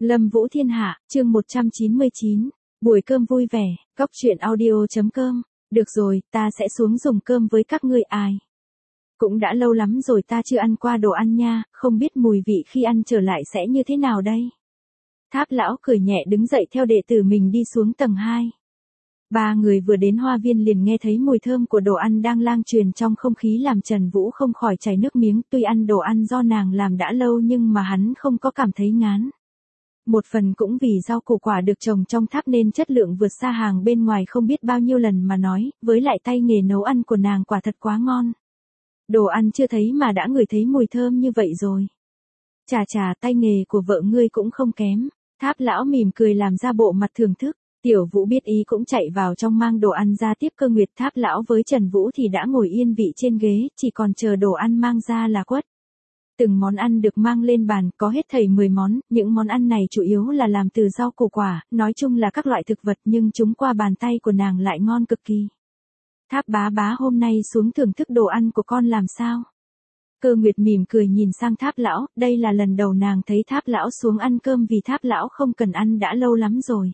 Lâm Vũ Thiên Hạ, chương 199, buổi cơm vui vẻ, góc truyện audio.com, được rồi, ta sẽ xuống dùng cơm với các ngươi ai. Cũng đã lâu lắm rồi ta chưa ăn qua đồ ăn nha, không biết mùi vị khi ăn trở lại sẽ như thế nào đây. Tháp lão cười nhẹ đứng dậy theo đệ tử mình đi xuống tầng 2. Ba người vừa đến hoa viên liền nghe thấy mùi thơm của đồ ăn đang lan truyền trong không khí làm Trần Vũ không khỏi chảy nước miếng, tuy ăn đồ ăn do nàng làm đã lâu nhưng mà hắn không có cảm thấy ngán. Một phần cũng vì rau củ quả được trồng trong tháp nên chất lượng vượt xa hàng bên ngoài không biết bao nhiêu lần mà nói, với lại tay nghề nấu ăn của nàng quả thật quá ngon. Đồ ăn chưa thấy mà đã ngửi thấy mùi thơm như vậy rồi. Chà, tay nghề của vợ ngươi cũng không kém. Tháp lão mỉm cười làm ra bộ mặt thưởng thức. Tiểu Vũ biết ý cũng chạy vào trong mang đồ ăn ra tiếp. Cơ Nguyệt Tháp lão với Trần Vũ thì đã ngồi yên vị trên ghế, chỉ còn chờ đồ ăn mang ra là quất. Từng món ăn được mang lên bàn, có hết thảy 10 món, những món ăn này chủ yếu là làm từ rau củ quả, nói chung là các loại thực vật nhưng chúng qua bàn tay của nàng lại ngon cực kỳ. Tháp bá hôm nay xuống thưởng thức đồ ăn của con làm sao? Cơ Nguyệt mỉm cười nhìn sang Tháp lão, đây là lần đầu nàng thấy Tháp lão xuống ăn cơm vì Tháp lão không cần ăn đã lâu lắm rồi.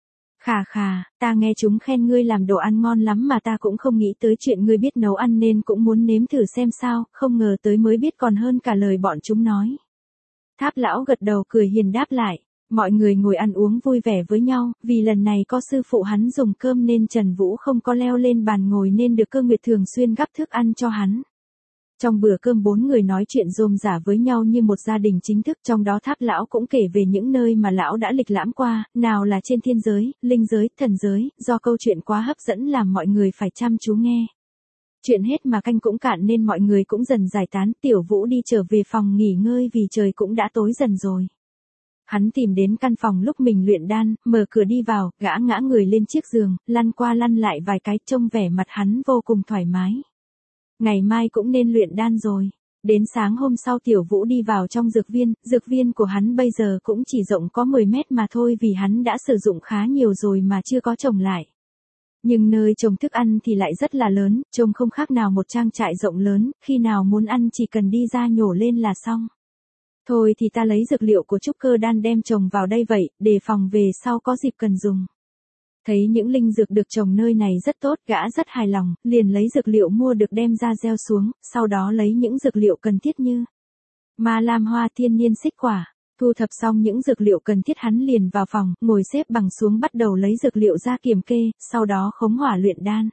Khà, ta nghe chúng khen ngươi làm đồ ăn ngon lắm mà ta cũng không nghĩ tới chuyện ngươi biết nấu ăn nên cũng muốn nếm thử xem sao, không ngờ tới mới biết còn hơn cả lời bọn chúng nói. Tháp lão gật đầu cười hiền đáp lại, mọi người ngồi ăn uống vui vẻ với nhau, vì lần này có sư phụ hắn dùng cơm nên Trần Vũ không có leo lên bàn ngồi nên được Cơ Nguyệt thường xuyên gắp thức ăn cho hắn. Trong bữa cơm 4 người nói chuyện rôm rả với nhau như một gia đình chính thức, trong đó Tháp lão cũng kể về những nơi mà lão đã lịch lãm qua, nào là trên thiên giới, linh giới, thần giới, do câu chuyện quá hấp dẫn làm mọi người phải chăm chú nghe. Chuyện hết mà canh cũng cạn nên mọi người cũng dần giải tán. Tiểu Vũ đi trở về phòng nghỉ ngơi vì trời cũng đã tối dần rồi. Hắn tìm đến căn phòng lúc mình luyện đan, mở cửa đi vào, gã ngã người lên chiếc giường, lăn qua lăn lại vài cái, trông vẻ mặt hắn vô cùng thoải mái. Ngày mai cũng nên luyện đan rồi. Đến sáng hôm sau Tiểu Vũ đi vào trong dược viên của hắn bây giờ cũng chỉ rộng có 10 mét mà thôi vì hắn đã sử dụng khá nhiều rồi mà chưa có trồng lại. Nhưng nơi trồng thức ăn thì lại rất là lớn, trông không khác nào một trang trại rộng lớn, khi nào muốn ăn chỉ cần đi ra nhổ lên là xong. Thôi thì ta lấy dược liệu của trúc cơ đan đem trồng vào đây vậy, đề phòng về sau có dịp cần dùng. Thấy những linh dược được trồng nơi này rất tốt, gã rất hài lòng, liền lấy dược liệu mua được đem ra gieo xuống, sau đó lấy những dược liệu cần thiết như ma lam hoa, thiên niên xích quả. Thu thập xong những dược liệu cần thiết hắn liền vào phòng, ngồi xếp bằng xuống bắt đầu lấy dược liệu ra kiểm kê, sau đó khống hỏa luyện đan.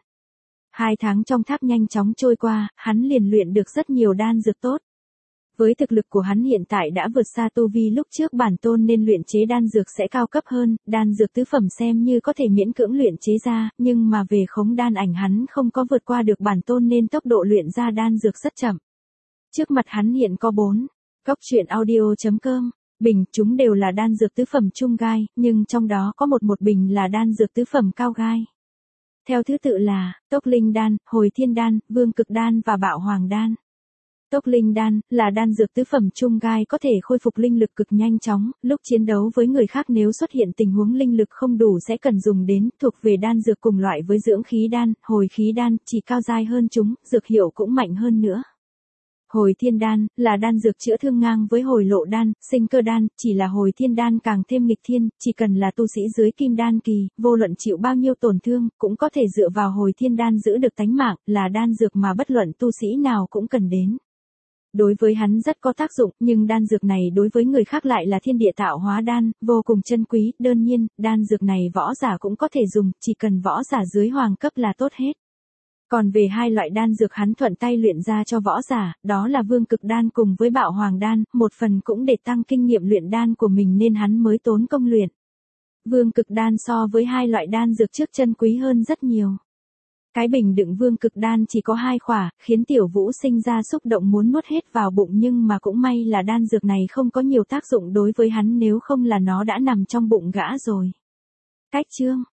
2 tháng trong tháp nhanh chóng trôi qua, hắn liền luyện được rất nhiều đan dược tốt. Với thực lực của hắn hiện tại đã vượt xa tu vi lúc trước bản tôn nên luyện chế đan dược sẽ cao cấp hơn, đan dược tứ phẩm xem như có thể miễn cưỡng luyện chế ra, nhưng mà về khống đan ảnh hắn không có vượt qua được bản tôn nên tốc độ luyện ra đan dược rất chậm. Trước mặt hắn hiện có 4 góc truyện audio.com bình, chúng đều là đan dược tứ phẩm trung gai, nhưng trong đó có một bình là đan dược tứ phẩm cao gai. Theo thứ tự là Tốc Linh đan, Hồi Thiên đan, Vương Cực đan và Bạo Hoàng đan. Tốc Linh đan là đan dược tứ phẩm trung gai có thể khôi phục linh lực cực nhanh chóng, lúc chiến đấu với người khác nếu xuất hiện tình huống linh lực không đủ sẽ cần dùng đến, thuộc về đan dược cùng loại với dưỡng khí đan, hồi khí đan, chỉ cao giai hơn chúng, dược hiệu cũng mạnh hơn nữa. Hồi Thiên đan là đan dược chữa thương ngang với Hồi Lộ đan, Sinh Cơ đan, chỉ là Hồi Thiên đan càng thêm nghịch thiên, chỉ cần là tu sĩ dưới kim đan kỳ, vô luận chịu bao nhiêu tổn thương, cũng có thể dựa vào Hồi Thiên đan giữ được tánh mạng, là đan dược mà bất luận tu sĩ nào cũng cần đến. Đối với hắn rất có tác dụng, nhưng đan dược này đối với người khác lại là thiên địa tạo hóa đan, vô cùng chân quý, đơn nhiên, đan dược này võ giả cũng có thể dùng, chỉ cần võ giả dưới hoàng cấp là tốt hết. Còn về 2 loại đan dược hắn thuận tay luyện ra cho võ giả, đó là Vương Cực đan cùng với Bạo Hoàng đan, một phần cũng để tăng kinh nghiệm luyện đan của mình nên hắn mới tốn công luyện. Vương Cực đan so với 2 loại đan dược trước chân quý hơn rất nhiều. Cái bình đựng Vương Cực đan chỉ có 2 khỏa, khiến Tiểu Vũ sinh ra xúc động muốn nuốt hết vào bụng nhưng mà cũng may là đan dược này không có nhiều tác dụng đối với hắn nếu không là nó đã nằm trong bụng gã rồi. Cách chương